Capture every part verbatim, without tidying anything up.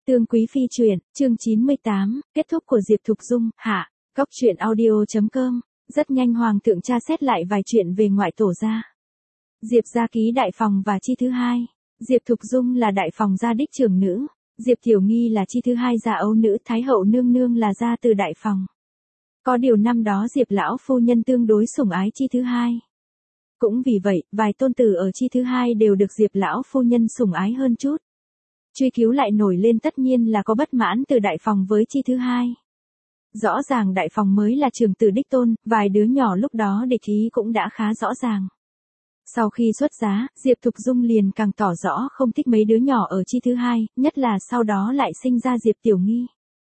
Tương Quý Phi truyện, chương chín mươi tám, kết thúc của Diệp Thục Dung, hạ, góc truyện audio chấm com. Rất nhanh Hoàng thượng tra xét lại vài chuyện về ngoại tổ gia. Diệp gia ký đại phòng và chi thứ hai. Diệp Thục Dung là đại phòng gia đích trưởng nữ. Diệp Tiểu Nghi là chi thứ hai gia ấu nữ. Thái hậu nương nương là gia từ đại phòng. Có điều năm đó Diệp lão phu nhân tương đối sủng ái chi thứ hai. Cũng vì vậy, vài tôn tử ở chi thứ hai đều được Diệp lão phu nhân sủng ái hơn chút. Truy cứu lại nổi lên tất nhiên là có bất mãn từ đại phòng với chi thứ hai. Rõ ràng đại phòng mới là trường tử đích tôn, vài đứa nhỏ lúc đó địch ý cũng đã khá rõ ràng. Sau khi xuất giá, Diệp Thục Dung liền càng tỏ rõ không thích mấy đứa nhỏ ở chi thứ hai, nhất là sau đó lại sinh ra Diệp Tiểu Nghi.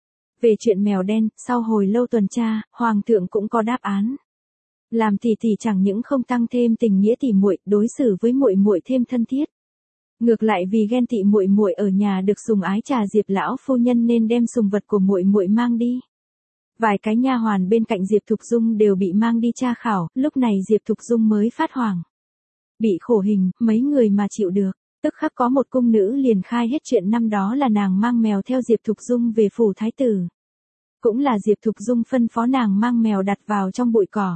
Về chuyện mèo đen, sau hồi lâu tuần tra, Hoàng thượng cũng có đáp án. Làm tỷ tỷ chẳng những không tăng thêm tình nghĩa tỷ muội, đối xử với muội muội thêm thân thiết. Ngược lại vì ghen tị muội muội ở nhà được sủng ái trà Diệp lão phu nhân nên đem sùng vật của muội muội mang đi. Vài cái nha hoàn bên cạnh Diệp Thục Dung đều bị mang đi tra khảo, lúc này Diệp Thục Dung mới phát hoảng. Bị khổ hình, mấy người mà chịu được, tức khắc có một cung nữ liền khai hết chuyện năm đó là nàng mang mèo theo Diệp Thục Dung về phủ thái tử. Cũng là Diệp Thục Dung phân phó nàng mang mèo đặt vào trong bụi cỏ.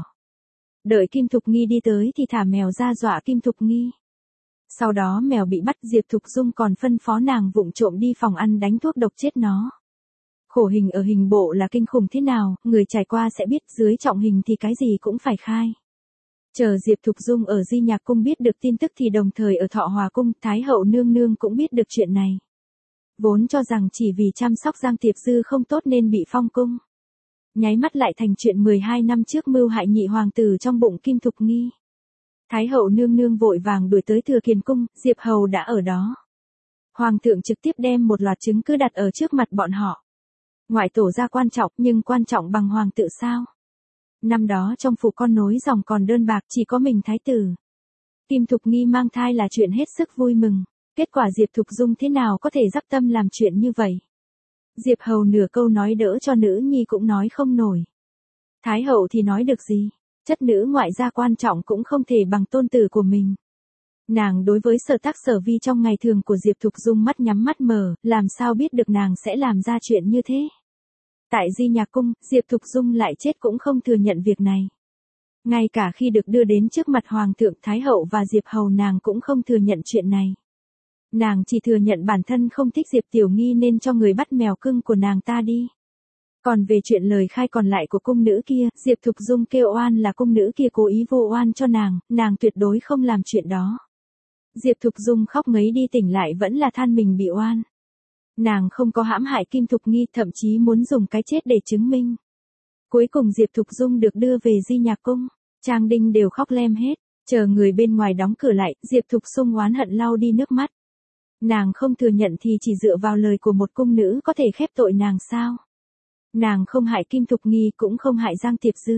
Đợi Kim Thục Nghi đi tới thì thả mèo ra dọa Kim Thục Nghi. Sau đó mèo bị bắt, Diệp Thục Dung còn phân phó nàng vụng trộm đi phòng ăn đánh thuốc độc chết nó. Khổ hình ở hình bộ là kinh khủng thế nào, người trải qua sẽ biết, dưới trọng hình thì cái gì cũng phải khai. Chờ Diệp Thục Dung ở Di Nhạc Cung biết được tin tức thì đồng thời ở Thọ Hòa Cung, Thái hậu nương nương cũng biết được chuyện này. Vốn cho rằng chỉ vì chăm sóc Giang Tiệp Dư không tốt nên bị phong cung. Nháy mắt lại thành chuyện mười hai năm trước mưu hại nhị hoàng tử trong bụng Kim Thục Nghi. Thái hậu nương nương vội vàng đuổi tới Thừa Kiền Cung, Diệp hầu đã ở đó. Hoàng thượng trực tiếp đem một loạt chứng cứ đặt ở trước mặt bọn họ. Ngoại tổ gia quan trọng, nhưng quan trọng bằng hoàng tự sao? Năm đó trong phủ con nối dòng còn đơn bạc, chỉ có mình thái tử. Kim Thục Nghi mang thai là chuyện hết sức vui mừng. Kết quả Diệp Thục Dung thế nào có thể dắp tâm làm chuyện như vậy? Diệp hầu nửa câu nói đỡ cho nữ nhi cũng nói không nổi. Thái hậu thì nói được gì? Chất nữ ngoại gia quan trọng cũng không thể bằng tôn tử của mình. Nàng đối với sở tác sở vi trong ngày thường của Diệp Thục Dung mắt nhắm mắt mở, làm sao biết được nàng sẽ làm ra chuyện như thế. Tại Di Nhạc Cung, Diệp Thục Dung lại chết cũng không thừa nhận việc này. Ngay cả khi được đưa đến trước mặt Hoàng thượng, Thái hậu và Diệp hầu nàng cũng không thừa nhận chuyện này. Nàng chỉ thừa nhận bản thân không thích Diệp Tiểu Nghi nên cho người bắt mèo cưng của nàng ta đi. Còn về chuyện lời khai còn lại của cung nữ kia, Diệp Thục Dung kêu oan là cung nữ kia cố ý vô oan cho nàng, nàng tuyệt đối không làm chuyện đó. Diệp Thục Dung khóc ngấy đi tỉnh lại vẫn là than mình bị oan. Nàng không có hãm hại Kim Thục Nghi, thậm chí muốn dùng cái chết để chứng minh. Cuối cùng Diệp Thục Dung được đưa về Di Nhạc Cung, Trang Đinh đều khóc lem hết, chờ người bên ngoài đóng cửa lại, Diệp Thục Dung oán hận lau đi nước mắt. Nàng không thừa nhận thì chỉ dựa vào lời của một cung nữ có thể khép tội nàng sao? Nàng không hại Kim Thục Nghi cũng không hại Giang Tiệp Dư.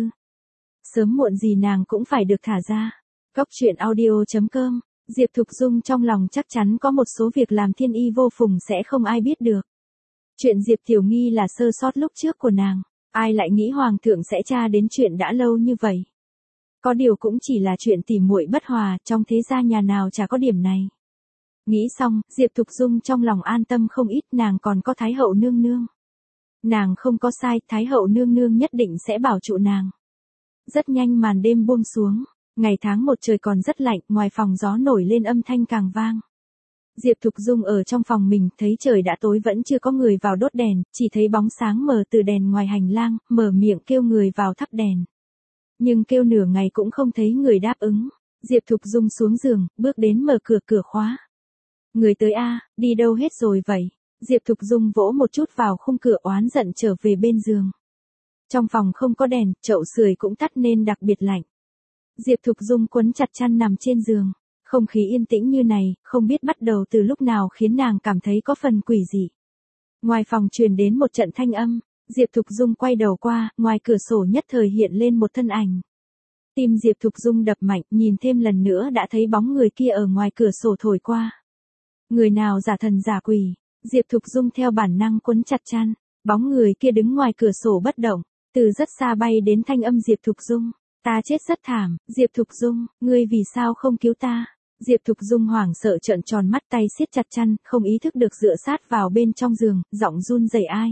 Sớm muộn gì nàng cũng phải được thả ra. Góc truyện audio chấm com. Diệp Thục Dung trong lòng chắc chắn có một số việc làm thiên y vô phùng sẽ không ai biết được. Chuyện Diệp Tiểu Nghi là sơ sót lúc trước của nàng. Ai lại nghĩ Hoàng thượng sẽ tra đến chuyện đã lâu như vậy. Có điều cũng chỉ là chuyện tỉ muội bất hòa, trong thế gia nhà nào chả có điểm này. Nghĩ xong, Diệp Thục Dung trong lòng an tâm không ít, nàng còn có Thái hậu nương nương. Nàng không có sai, Thái hậu nương nương nhất định sẽ bảo trụ nàng. Rất nhanh màn đêm buông xuống, ngày tháng một trời còn rất lạnh, ngoài phòng gió nổi lên âm thanh càng vang. Diệp Thục Dung ở trong phòng mình, thấy trời đã tối vẫn chưa có người vào đốt đèn, chỉ thấy bóng sáng mờ từ đèn ngoài hành lang, mở miệng kêu người vào thắp đèn. Nhưng kêu nửa ngày cũng không thấy người đáp ứng. Diệp Thục Dung xuống giường, bước đến mở cửa cửa khóa. Người tới a, đi đâu hết rồi vậy? Diệp Thục Dung vỗ một chút vào khung cửa oán giận trở về bên giường. Trong phòng không có đèn, chậu sưởi cũng tắt nên đặc biệt lạnh. Diệp Thục Dung quấn chặt chăn nằm trên giường. Không khí yên tĩnh như này, không biết bắt đầu từ lúc nào khiến nàng cảm thấy có phần quỷ dị. Ngoài phòng truyền đến một trận thanh âm, Diệp Thục Dung quay đầu qua, ngoài cửa sổ nhất thời hiện lên một thân ảnh. Tim Diệp Thục Dung đập mạnh, nhìn thêm lần nữa đã thấy bóng người kia ở ngoài cửa sổ thổi qua. Người nào giả thần giả quỷ? Diệp Thục Dung theo bản năng quấn chặt chăn, bóng người kia đứng ngoài cửa sổ bất động, từ rất xa bay đến thanh âm Diệp Thục Dung. Ta chết rất thảm, Diệp Thục Dung, ngươi vì sao không cứu ta? Diệp Thục Dung hoảng sợ trợn tròn mắt, tay siết chặt chăn, không ý thức được dựa sát vào bên trong giường, giọng run rẩy ai.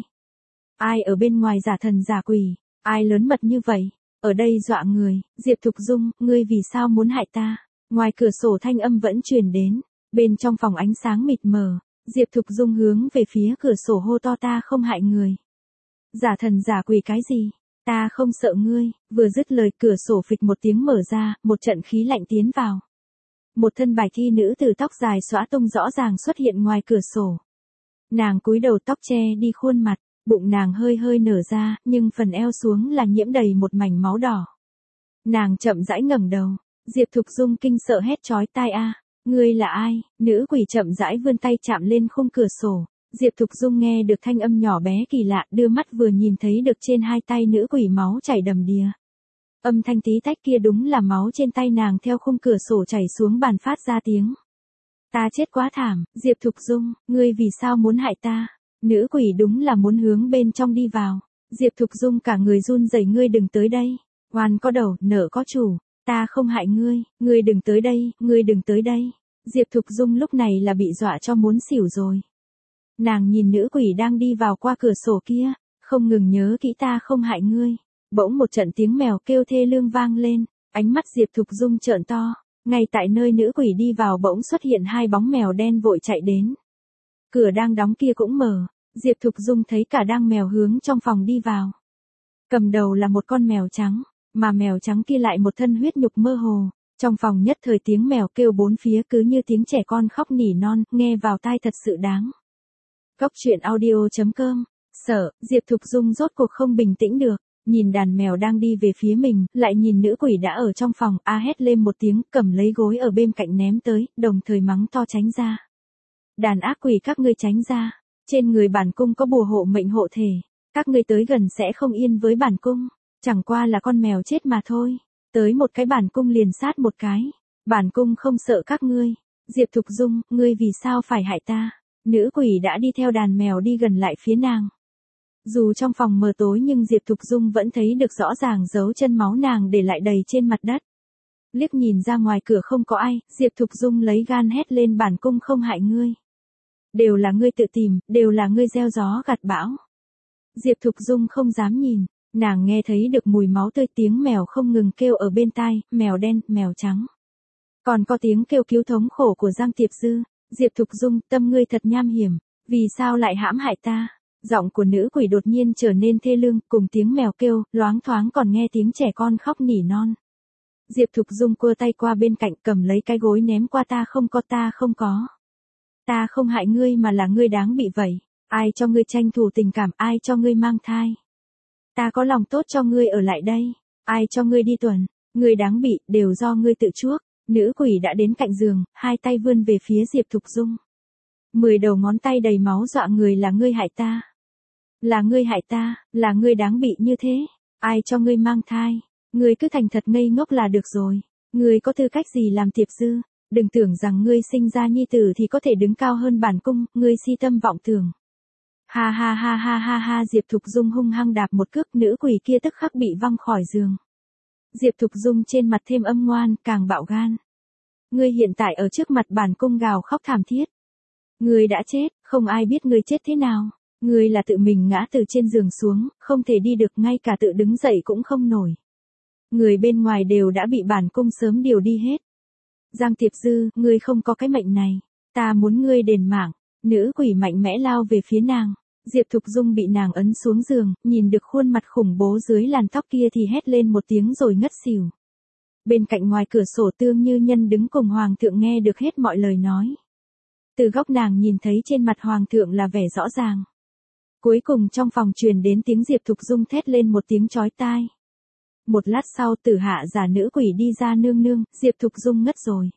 Ai ở bên ngoài giả thần giả quỷ, ai lớn mật như vậy, ở đây dọa người, Diệp Thục Dung, ngươi vì sao muốn hại ta? Ngoài cửa sổ thanh âm vẫn truyền đến, bên trong phòng ánh sáng mịt mờ, Diệp Thục Dung hướng về phía cửa sổ hô to ta không hại người. Giả thần giả quỷ cái gì? Ta không sợ ngươi, vừa dứt lời cửa sổ phịch một tiếng mở ra, một trận khí lạnh tiến vào. Một thân bài thi nữ tử tóc dài xõa tung rõ ràng xuất hiện ngoài cửa sổ. Nàng cúi đầu tóc che đi khuôn mặt, bụng nàng hơi hơi nở ra, nhưng phần eo xuống là nhiễm đầy một mảnh máu đỏ. Nàng chậm rãi ngẩng đầu, Diệp Thục Dung kinh sợ hét chói tai a, ngươi là ai? Nữ quỷ chậm rãi vươn tay chạm lên khung cửa sổ. Diệp Thục Dung nghe được thanh âm nhỏ bé kỳ lạ, đưa mắt vừa nhìn thấy được trên hai tay nữ quỷ máu chảy đầm đìa. Âm thanh tí tách kia đúng là máu trên tay nàng theo khung cửa sổ chảy xuống bàn phát ra tiếng. Ta chết quá thảm, Diệp Thục Dung, ngươi vì sao muốn hại ta? Nữ quỷ đúng là muốn hướng bên trong đi vào. Diệp Thục Dung cả người run rẩy, ngươi đừng tới đây. Oan có đầu, nợ có chủ, ta không hại ngươi, ngươi đừng tới đây, ngươi đừng tới đây. Diệp Thục Dung lúc này là bị dọa cho muốn xỉu rồi. Nàng nhìn nữ quỷ đang đi vào qua cửa sổ kia, không ngừng nhớ kỹ ta không hại ngươi. Bỗng một trận tiếng mèo kêu thê lương vang lên, ánh mắt Diệp Thục Dung trợn to, ngay tại nơi nữ quỷ đi vào bỗng xuất hiện hai bóng mèo đen vội chạy đến. Cửa đang đóng kia cũng mở, Diệp Thục Dung thấy cả đang mèo hướng trong phòng đi vào. Cầm đầu là một con mèo trắng, mà mèo trắng kia lại một thân huyết nhục mơ hồ. Trong phòng nhất thời tiếng mèo kêu bốn phía cứ như tiếng trẻ con khóc nỉ non, nghe vào tai thật sự đáng. Góc truyện audio chấm com, sợ, Diệp Thục Dung rốt cuộc không bình tĩnh được, nhìn đàn mèo đang đi về phía mình, lại nhìn nữ quỷ đã ở trong phòng, a hét lên một tiếng, cầm lấy gối ở bên cạnh ném tới, đồng thời mắng to tránh ra. Đàn ác quỷ các ngươi tránh ra, trên người bản cung có bùa hộ mệnh hộ thể, các ngươi tới gần sẽ không yên với bản cung, chẳng qua là con mèo chết mà thôi, tới một cái bản cung liền sát một cái, bản cung không sợ các ngươi. Diệp Thục Dung, ngươi vì sao phải hại ta? Nữ quỷ đã đi theo đàn mèo đi gần lại phía nàng. Dù trong phòng mờ tối nhưng Diệp Thục Dung vẫn thấy được rõ ràng dấu chân máu nàng để lại đầy trên mặt đất. Liếc nhìn ra ngoài cửa không có ai, Diệp Thục Dung lấy gan hét lên bản cung không hại ngươi. Đều là ngươi tự tìm, đều là ngươi gieo gió gặt bão. Diệp Thục Dung không dám nhìn, nàng nghe thấy được mùi máu tươi, tiếng mèo không ngừng kêu ở bên tai, mèo đen, mèo trắng. Còn có tiếng kêu cứu thống khổ của Giang Tiệp Dư. Diệp Thục Dung, tâm ngươi thật nham hiểm, vì sao lại hãm hại ta? Giọng của nữ quỷ đột nhiên trở nên thê lương, cùng tiếng mèo kêu, loáng thoáng còn nghe tiếng trẻ con khóc nỉ non. Diệp Thục Dung cua tay qua bên cạnh cầm lấy cái gối ném qua ta không có ta không có. Ta không hại ngươi mà là ngươi đáng bị vậy. Ai cho ngươi tranh thủ tình cảm, ai cho ngươi mang thai? Ta có lòng tốt cho ngươi ở lại đây. Ai cho ngươi đi tuần? Ngươi đáng bị, đều do ngươi tự chuốc. Nữ quỷ đã đến cạnh giường, hai tay vươn về phía Diệp Thục Dung. Mười đầu ngón tay đầy máu dọa người, là ngươi hại ta. Là ngươi hại ta, là ngươi đáng bị như thế. Ai cho ngươi mang thai? Ngươi cứ thành thật ngây ngốc là được rồi. Ngươi có tư cách gì làm Tiệp Dư? Đừng tưởng rằng ngươi sinh ra nhi tử thì có thể đứng cao hơn bản cung, ngươi si tâm vọng tưởng. Ha ha ha ha ha ha, Diệp Thục Dung hung hăng đạp một cước, nữ quỷ kia tức khắc bị văng khỏi giường. Diệp Thục Dung trên mặt thêm âm ngoan, càng bạo gan. Ngươi hiện tại ở trước mặt bản cung gào khóc thảm thiết. Ngươi đã chết, không ai biết ngươi chết thế nào. Ngươi là tự mình ngã từ trên giường xuống, không thể đi được, ngay cả tự đứng dậy cũng không nổi. Người bên ngoài đều đã bị bản cung sớm điều đi hết. Giang Tiệp Dư, ngươi không có cái mệnh này. Ta muốn ngươi đền mạng. Nữ quỷ mạnh mẽ lao về phía nàng. Diệp Thục Dung bị nàng ấn xuống giường, nhìn được khuôn mặt khủng bố dưới làn tóc kia thì hét lên một tiếng rồi ngất xỉu. Bên cạnh ngoài cửa sổ Tương Như Nhân đứng cùng Hoàng thượng nghe được hết mọi lời nói. Từ góc nàng nhìn thấy trên mặt Hoàng thượng là vẻ rõ ràng. Cuối cùng trong phòng truyền đến tiếng Diệp Thục Dung thét lên một tiếng chói tai. Một lát sau Tử Hạ giả nữ quỷ đi ra, nương nương, Diệp Thục Dung ngất rồi.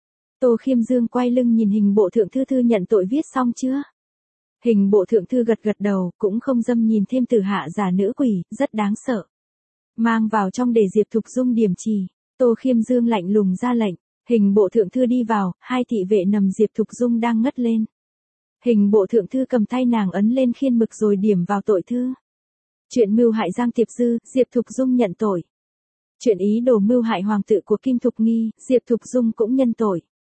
Tô Khiêm Dương quay lưng nhìn hình bộ thượng thư, thư nhận tội viết xong chưa? Hình bộ thượng thư gật gật đầu, cũng không dâm nhìn thêm Tử Hạ giả nữ quỷ, rất đáng sợ. Mang vào trong để Diệp Thục Dung điểm trì. Tô Khiêm Dương lạnh lùng ra lệnh, hình bộ thượng thư đi vào, hai thị vệ nằm Diệp Thục Dung đang ngất lên. Hình bộ thượng thư cầm tay nàng ấn lên khiên mực rồi điểm vào tội thư. Chuyện mưu hại Giang Tiệp Dư, Diệp Thục Dung nhận tội. Chuyện ý đồ mưu hại hoàng tử của Kim Thục Nghi, Diệp Thục Dung cũng nhân tội.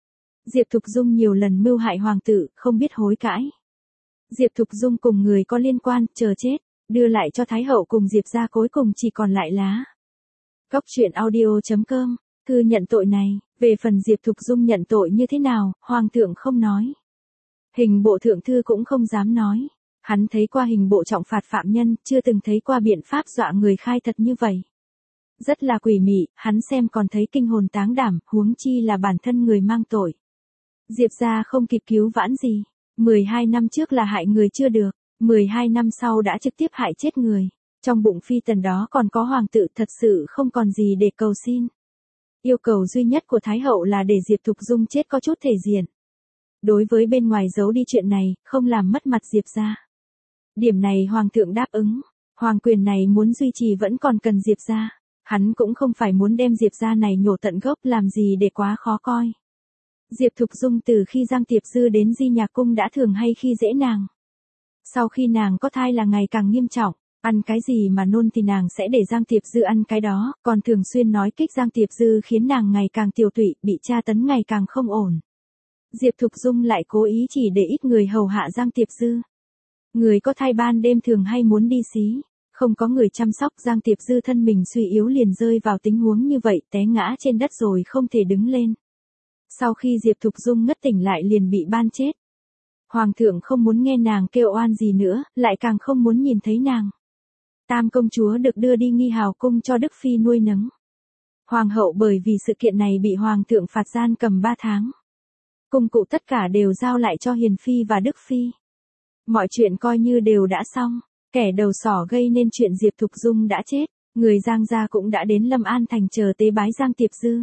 Diệp Thục Dung nhiều lần mưu hại hoàng tử, không biết hối cãi. Diệp Thục Dung cùng người có liên quan, chờ chết, đưa lại cho Thái hậu cùng Diệp gia cuối cùng chỉ còn lại lá. Góc truyện audio chấm com, thư nhận tội này, về phần Diệp Thục Dung nhận tội như thế nào, hoàng thượng không nói. Hình bộ thượng thư cũng không dám nói. Hắn thấy qua hình bộ trọng phạt phạm nhân, chưa từng thấy qua biện pháp dọa người khai thật như vậy. Rất là quỷ mị, hắn xem còn thấy kinh hồn táng đảm, huống chi là bản thân người mang tội. Diệp gia không kịp cứu vãn gì. mười hai năm trước là hại người chưa được, mười hai năm sau đã trực tiếp hại chết người. Trong bụng phi tần đó còn có hoàng tử, thật sự không còn gì để cầu xin. Yêu cầu duy nhất của Thái hậu là để Diệp Thục Dung chết có chút thể diện. Đối với bên ngoài giấu đi chuyện này, không làm mất mặt Diệp gia. Điểm này hoàng thượng đáp ứng. Hoàng quyền này muốn duy trì vẫn còn cần Diệp gia. Hắn cũng không phải muốn đem Diệp gia này nhổ tận gốc làm gì để quá khó coi. Diệp Thục Dung từ khi Giang Tiệp Dư đến Di Nhạc Cung đã thường hay khi dễ nàng. Sau khi nàng có thai là ngày càng nghiêm trọng, ăn cái gì mà nôn thì nàng sẽ để Giang Tiệp Dư ăn cái đó, còn thường xuyên nói kích Giang Tiệp Dư khiến nàng ngày càng tiều tụy, bị tra tấn ngày càng không ổn. Diệp Thục Dung lại cố ý chỉ để ít người hầu hạ Giang Tiệp Dư. Người có thai ban đêm thường hay muốn đi xí, không có người chăm sóc, Giang Tiệp Dư thân mình suy yếu liền rơi vào tình huống như vậy, té ngã trên đất rồi không thể đứng lên. Sau khi Diệp Thục Dung ngất tỉnh lại liền bị ban chết. Hoàng thượng không muốn nghe nàng kêu oan gì nữa, lại càng không muốn nhìn thấy nàng. Tam công chúa được đưa đi Nghi Hào cung cho Đức Phi nuôi nấng. Hoàng hậu bởi vì sự kiện này bị hoàng thượng phạt gian cầm ba tháng. Cung cụ tất cả đều giao lại cho Hiền Phi và Đức Phi. Mọi chuyện coi như đều đã xong, kẻ đầu sỏ gây nên chuyện Diệp Thục Dung đã chết, người Giang gia cũng đã đến Lâm An thành chờ tế bái Giang Tiệp Dư.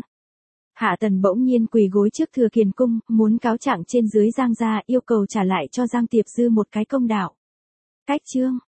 Hạ Tần bỗng nhiên quỳ gối trước Thừa Kiền cung, muốn cáo trạng trên dưới Giang gia, yêu cầu trả lại cho Giang Tiệp Dư một cái công đạo. Cách chương